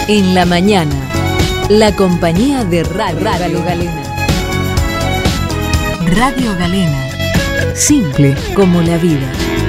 En la mañana, la compañía de Radio Galena. Radio Galena, simple como la vida.